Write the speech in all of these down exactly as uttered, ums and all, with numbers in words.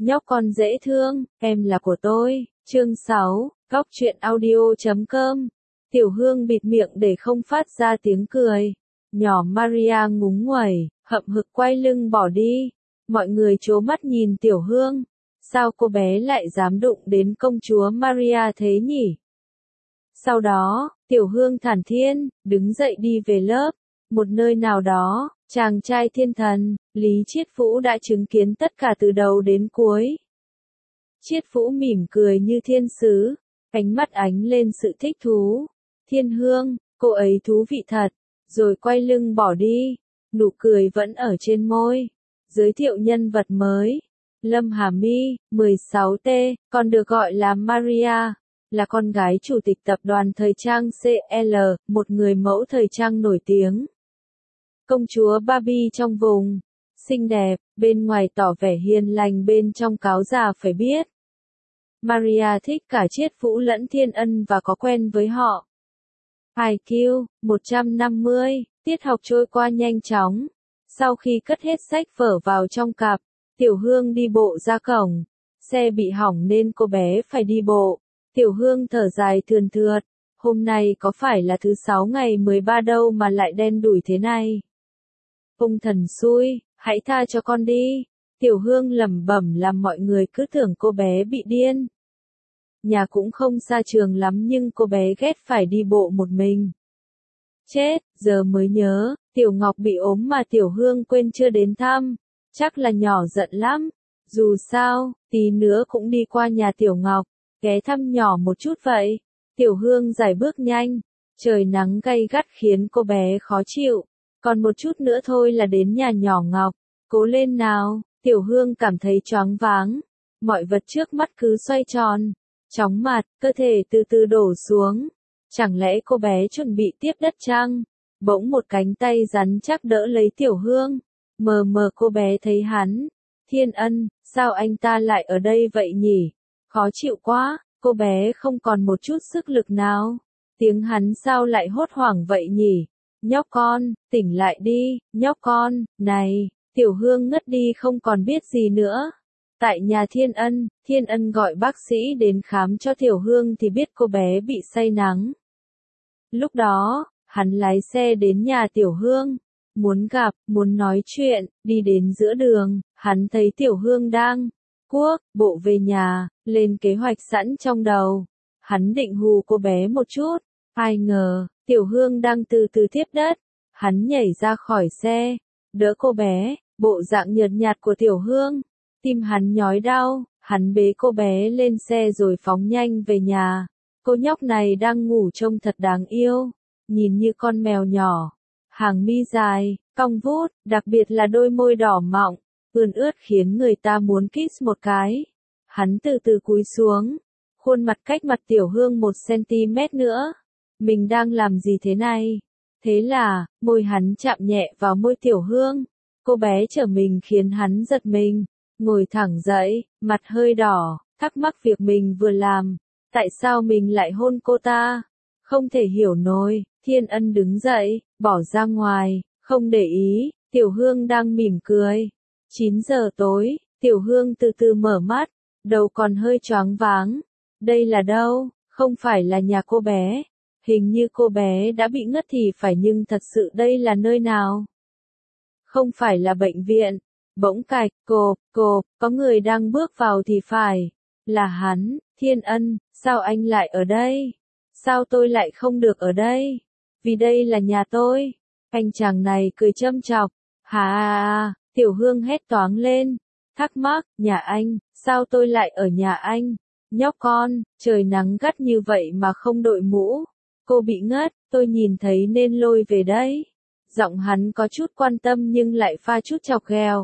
Nhóc con dễ thương, em là của tôi. Chương sáu, góc truyện audio chấm com. Tiểu Hương bịt miệng để không phát ra tiếng cười. Nhỏ Maria ngúng nguẩy, hậm hực quay lưng bỏ đi. Mọi người trố mắt nhìn Tiểu Hương. Sao cô bé lại dám đụng đến công chúa Maria thế nhỉ? Sau đó, Tiểu Hương thản thiên, đứng dậy đi về lớp. Một nơi nào đó, chàng trai thiên thần, Lý Chiết Phũ đã chứng kiến tất cả từ đầu đến cuối. Chiết Phũ mỉm cười như thiên sứ, ánh mắt ánh lên sự thích thú. Thiên Hương, cô ấy thú vị thật, rồi quay lưng bỏ đi, nụ cười vẫn ở trên môi. Giới thiệu nhân vật mới, Lâm Hà My, mười sáu T, còn được gọi là Maria, là con gái chủ tịch tập đoàn thời trang xê lờ, một người mẫu thời trang nổi tiếng. Công chúa Barbie trong vùng, xinh đẹp, bên ngoài tỏ vẻ hiền lành bên trong cáo già phải biết. Maria thích cả Chiết Phũ lẫn Thiên Ân và có quen với họ. i kiu, một trăm năm mươi, tiết học trôi qua nhanh chóng. Sau khi cất hết sách vở vào trong cặp, Tiểu Hương đi bộ ra cổng. Xe bị hỏng nên cô bé phải đi bộ. Tiểu Hương thở dài thườn thượt. Hôm nay có phải là thứ sáu ngày mười ba đâu mà lại đen đủi thế này. Ông thần xui, hãy tha cho con đi. Tiểu Hương lẩm bẩm làm mọi người cứ tưởng cô bé bị điên. Nhà cũng không xa trường lắm nhưng cô bé ghét phải đi bộ một mình. Chết, giờ mới nhớ, Tiểu Ngọc bị ốm mà Tiểu Hương quên chưa đến thăm. Chắc là nhỏ giận lắm. Dù sao, tí nữa cũng đi qua nhà Tiểu Ngọc, ghé thăm nhỏ một chút vậy. Tiểu Hương giải bước nhanh. Trời nắng gay gắt khiến cô bé khó chịu. Còn một chút nữa thôi là đến nhà nhỏ Ngọc. Cố lên nào. Tiểu Hương cảm thấy choáng váng. Mọi vật trước mắt cứ xoay tròn. Chóng mặt, cơ thể từ từ đổ xuống. Chẳng lẽ cô bé chuẩn bị tiếp đất chăng? Bỗng một cánh tay rắn chắc đỡ lấy Tiểu Hương. Mờ mờ cô bé thấy hắn. Thiên Ân, sao anh ta lại ở đây vậy nhỉ? Khó chịu quá, cô bé không còn một chút sức lực nào. Tiếng hắn sao lại hốt hoảng vậy nhỉ? Nhóc con, tỉnh lại đi, nhóc con, này. Tiểu Hương ngất đi không còn biết gì nữa. Tại nhà Thiên Ân, Thiên Ân gọi bác sĩ đến khám cho Tiểu Hương thì biết cô bé bị say nắng. Lúc đó, hắn lái xe đến nhà Tiểu Hương. Muốn gặp, muốn nói chuyện, đi đến giữa đường, hắn thấy Tiểu Hương đang cuốc bộ về nhà, lên kế hoạch sẵn trong đầu. Hắn định hù cô bé một chút, ai ngờ, Tiểu Hương đang từ từ tiếp đất. Hắn nhảy ra khỏi xe, đỡ cô bé, bộ dạng nhợt nhạt của Tiểu Hương. Tim hắn nhói đau, hắn bế cô bé lên xe rồi phóng nhanh về nhà. Cô nhóc này đang ngủ trông thật đáng yêu, nhìn như con mèo nhỏ. Hàng mi dài, cong vút, đặc biệt là đôi môi đỏ mọng, ươn ướt khiến người ta muốn kiss một cái. Hắn từ từ cúi xuống, khuôn mặt cách mặt Tiểu Hương một xăng-ti-mét nữa. Mình đang làm gì thế này? Thế là, môi hắn chạm nhẹ vào môi Tiểu Hương. Cô bé trở mình khiến hắn giật mình, ngồi thẳng dậy, mặt hơi đỏ, thắc mắc việc mình vừa làm. Tại sao mình lại hôn cô ta? Không thể hiểu nổi. Thiên Ân đứng dậy, bỏ ra ngoài, không để ý. Tiểu Hương đang mỉm cười. chín giờ tối, Tiểu Hương từ từ mở mắt, đầu còn hơi choáng váng. Đây là đâu? Không phải là nhà cô bé. Hình như cô bé đã bị ngất thì phải nhưng thật sự đây là nơi nào? Không phải là bệnh viện. Bỗng cạch, cộp, cộp, có người đang bước vào thì phải. Là hắn, Thiên Ân, sao anh lại ở đây? Sao tôi lại không được ở đây? Vì đây là nhà tôi. Anh chàng này cười châm chọc. Hà à, Tiểu Hương hét toáng lên. Thắc mắc, nhà anh, sao tôi lại ở nhà anh? Nhóc con, trời nắng gắt như vậy mà không đội mũ. Cô bị ngất, tôi nhìn thấy nên lôi về đấy. Giọng hắn có chút quan tâm nhưng lại pha chút chọc ghẹo.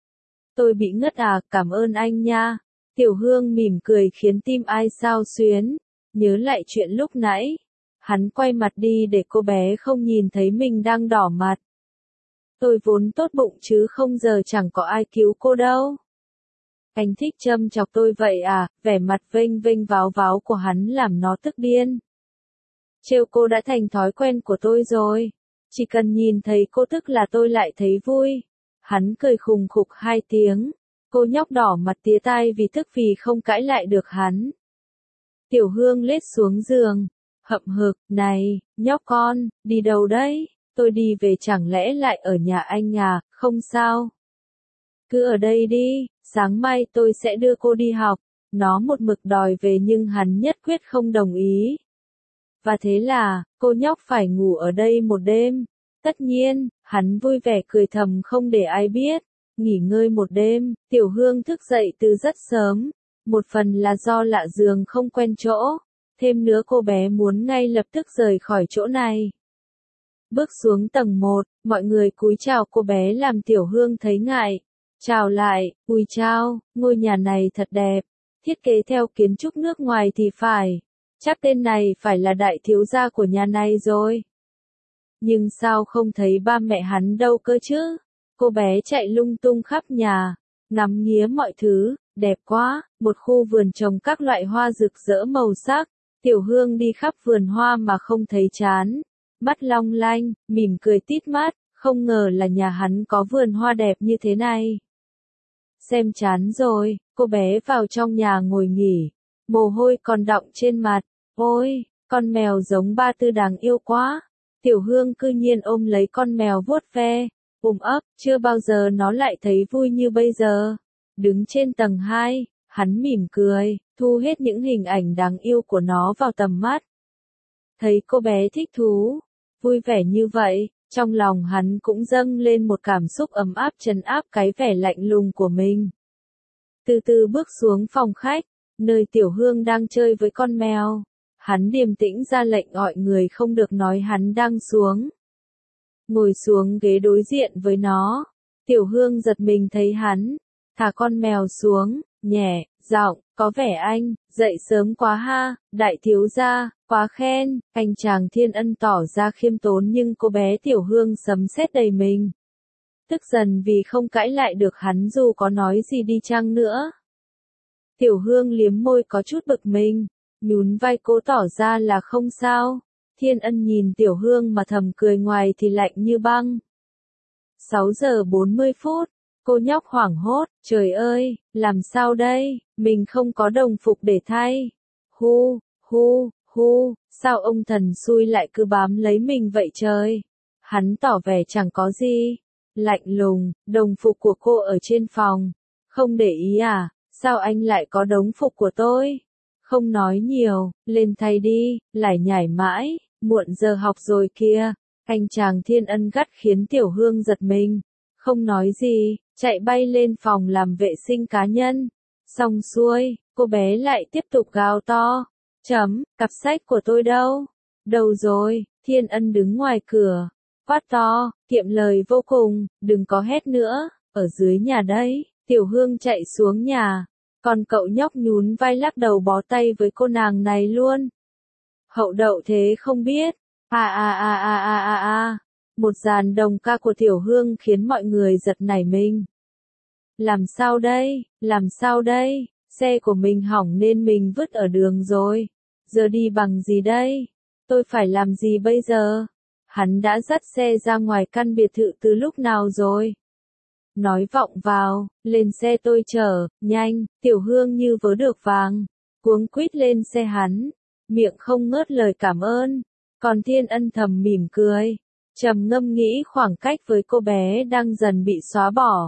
Tôi bị ngất à, cảm ơn anh nha. Tiểu Hương mỉm cười khiến tim ai xao xuyến. Nhớ lại chuyện lúc nãy. Hắn quay mặt đi để cô bé không nhìn thấy mình đang đỏ mặt. Tôi vốn tốt bụng chứ không giờ chẳng có ai cứu cô đâu. Anh thích châm chọc tôi vậy à? Vẻ mặt vênh vênh váo váo của hắn làm nó tức điên. Trêu cô đã thành thói quen của tôi rồi. Chỉ cần nhìn thấy cô tức là tôi lại thấy vui. Hắn cười khùng khục hai tiếng. Cô nhóc đỏ mặt tía tai vì tức vì không cãi lại được hắn. Tiểu Hương lết xuống giường, hậm hực, này, nhóc con, đi đâu đấy? Tôi đi về chẳng lẽ lại ở nhà anh à, không sao. Cứ ở đây đi, sáng mai tôi sẽ đưa cô đi học. Nó một mực đòi về nhưng hắn nhất quyết không đồng ý. Và thế là, cô nhóc phải ngủ ở đây một đêm. Tất nhiên, hắn vui vẻ cười thầm không để ai biết. Nghỉ ngơi một đêm, Tiểu Hương thức dậy từ rất sớm. Một phần là do lạ giường không quen chỗ. Thêm nữa cô bé muốn ngay lập tức rời khỏi chỗ này. Bước xuống tầng một, mọi người cúi chào cô bé làm Tiểu Hương thấy ngại. Chào lại, ui chao, ngôi nhà này thật đẹp. Thiết kế theo kiến trúc nước ngoài thì phải. Chắc tên này phải là đại thiếu gia của nhà này rồi. Nhưng sao không thấy ba mẹ hắn đâu cơ chứ? Cô bé chạy lung tung khắp nhà, ngắm nghía mọi thứ, đẹp quá, một khu vườn trồng các loại hoa rực rỡ màu sắc. Tiểu Hương đi khắp vườn hoa mà không thấy chán. Mắt long lanh, mỉm cười tít mắt, không ngờ là nhà hắn có vườn hoa đẹp như thế này. Xem chán rồi, cô bé vào trong nhà ngồi nghỉ, mồ hôi còn đọng trên mặt. Ôi, con mèo giống Ba Tư đáng yêu quá. Tiểu Hương cư nhiên ôm lấy con mèo vuốt ve, ôm ấp, chưa bao giờ nó lại thấy vui như bây giờ. Đứng trên tầng hai, hắn mỉm cười, thu hết những hình ảnh đáng yêu của nó vào tầm mắt. Thấy cô bé thích thú, vui vẻ như vậy, trong lòng hắn cũng dâng lên một cảm xúc ấm áp trấn áp cái vẻ lạnh lùng của mình. Từ từ bước xuống phòng khách, nơi Tiểu Hương đang chơi với con mèo. Hắn điềm tĩnh ra lệnh gọi người không được nói hắn đang xuống. Ngồi xuống ghế đối diện với nó. Tiểu Hương giật mình thấy hắn, thả con mèo xuống, nhẹ, giọng, có vẻ anh, dậy sớm quá ha, đại thiếu gia, quá khen, anh chàng Thiên Ân tỏ ra khiêm tốn nhưng cô bé Tiểu Hương sấm sét đầy mình. Tức dần vì không cãi lại được hắn dù có nói gì đi chăng nữa. Tiểu Hương liếm môi có chút bực mình, nhún vai cố tỏ ra là không sao. Thiên Ân nhìn Tiểu Hương mà thầm cười ngoài thì lạnh như băng. sáu giờ bốn mươi phút, cô nhóc hoảng hốt, trời ơi, làm sao đây, mình không có đồng phục để thay. Hu, hu, hu, sao ông thần xui lại cứ bám lấy mình vậy trời. Hắn tỏ vẻ chẳng có gì. Lạnh lùng, đồng phục của cô ở trên phòng. Không để ý à, sao anh lại có đồng phục của tôi? Không nói nhiều, lên thay đi, lải nhải mãi, muộn giờ học rồi kia. Anh chàng Thiên Ân gắt khiến Tiểu Hương giật mình. Không nói gì, chạy bay lên phòng làm vệ sinh cá nhân. Xong xuôi, cô bé lại tiếp tục gào to. Chấm, cặp sách của tôi đâu? Đâu rồi? Thiên Ân đứng ngoài cửa. Quát to, kiệm lời vô cùng, đừng có hét nữa, ở dưới nhà đấy. Tiểu Hương chạy xuống nhà. Còn cậu nhóc nhún vai lắc đầu bó tay với cô nàng này luôn. Hậu đậu thế không biết. À à à à à à à. Một dàn đồng ca của Tiểu Hương khiến mọi người giật nảy mình. Làm sao đây, làm sao đây, xe của mình hỏng nên mình vứt ở đường rồi. Giờ đi bằng gì đây? Tôi phải làm gì bây giờ? Hắn đã dắt xe ra ngoài căn biệt thự từ lúc nào rồi? Nói vọng vào, lên xe tôi chở, nhanh, Tiểu Hương như vớ được vàng. Cuống quýt lên xe hắn, miệng không ngớt lời cảm ơn. Còn Thiên Ân thầm mỉm cười, trầm ngâm nghĩ khoảng cách với cô bé đang dần bị xóa bỏ.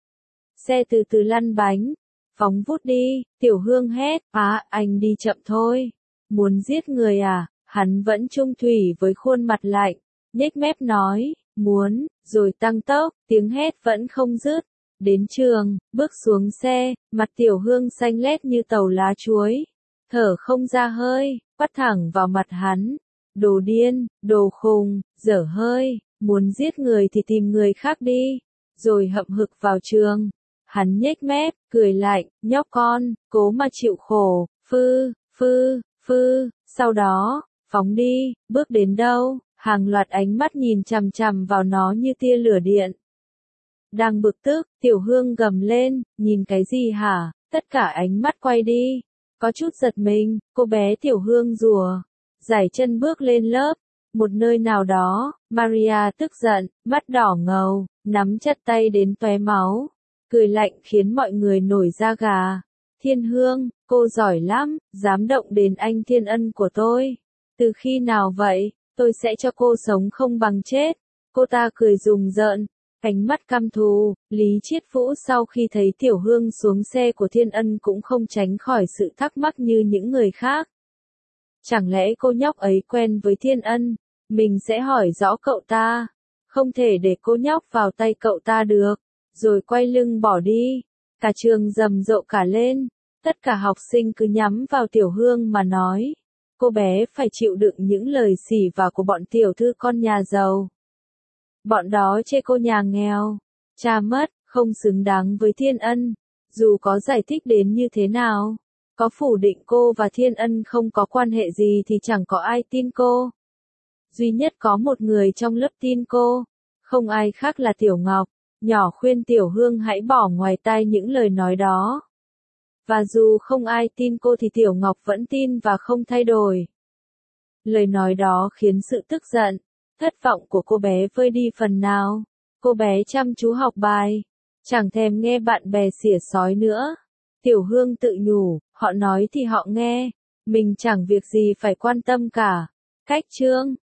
Xe từ từ lăn bánh, phóng vút đi, Tiểu Hương hét, á, anh đi chậm thôi. Muốn giết người à? Hắn vẫn trung thủy với khuôn mặt lạnh, nhếch mép nói, muốn, rồi tăng tốc, tiếng hét vẫn không dứt. Đến trường, bước xuống xe, mặt Tiểu Hương xanh lét như tàu lá chuối. Thở không ra hơi, quát thẳng vào mặt hắn. Đồ điên, đồ khùng, dở hơi, muốn giết người thì tìm người khác đi. Rồi hậm hực vào trường. Hắn nhếch mép, cười lạnh, nhóc con, cố mà chịu khổ, phư, phư, phư, sau đó, phóng đi, bước đến đâu, hàng loạt ánh mắt nhìn chằm chằm vào nó như tia lửa điện. Đang bực tức, Tiểu Hương gầm lên, nhìn cái gì hả, tất cả ánh mắt quay đi. Có chút giật mình, cô bé Tiểu Hương rùa, giải chân bước lên lớp. Một nơi nào đó, Maria tức giận, mắt đỏ ngầu, nắm chặt tay đến tóe máu. cười lạnh khiến mọi người nổi da gà. Thiên Hương, cô giỏi lắm, dám động đến anh Thiên Ân của tôi. Từ khi nào vậy, tôi sẽ cho cô sống không bằng chết. Cô ta cười rùng rợn, ánh mắt căm thù. Lý Chiết Vũ sau khi thấy Tiểu Hương xuống xe của Thiên Ân cũng không tránh khỏi sự thắc mắc như những người khác. Chẳng lẽ cô nhóc ấy quen với Thiên Ân? Mình sẽ hỏi rõ cậu ta. Không thể để cô nhóc vào tay cậu ta được. Rồi quay lưng bỏ đi. Cả trường rầm rộ cả lên. Tất cả học sinh cứ nhắm vào Tiểu Hương mà nói. Cô bé phải chịu đựng những lời xỉ vả của bọn tiểu thư con nhà giàu. Bọn đó chê cô nhà nghèo. Cha mất, không xứng đáng với Thiên Ân. Dù có giải thích đến như thế nào. Có phủ định cô và Thiên Ân không có quan hệ gì thì chẳng có ai tin cô. Duy nhất có một người trong lớp tin cô. Không ai khác là Tiểu Ngọc. Nhỏ khuyên Tiểu Hương hãy bỏ ngoài tai những lời nói đó. Và dù không ai tin cô thì Tiểu Ngọc vẫn tin và không thay đổi. Lời nói đó khiến sự tức giận, thất vọng của cô bé vơi đi phần nào. Cô bé chăm chú học bài, chẳng thèm nghe bạn bè xỉa xói nữa. Tiểu Hương tự nhủ, họ nói thì họ nghe, mình chẳng việc gì phải quan tâm cả. Cách chương